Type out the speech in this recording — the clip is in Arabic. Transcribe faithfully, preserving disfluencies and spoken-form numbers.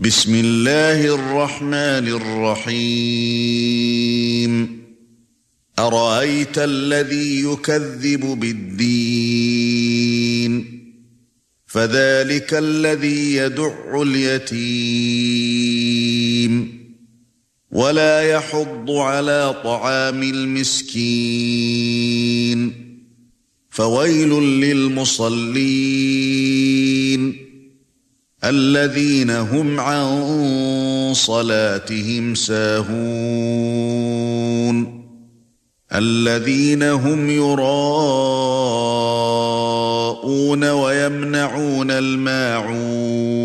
بسم الله الرحمن الرحيم أرأيت الذي يكذب بالدين فذلك الذي يدع اليتيم ولا يحض على طعام المسكين فويل للمصلين الذين هم عن صلاتهم ساهون الذين هم يراءون ويمنعون الماعون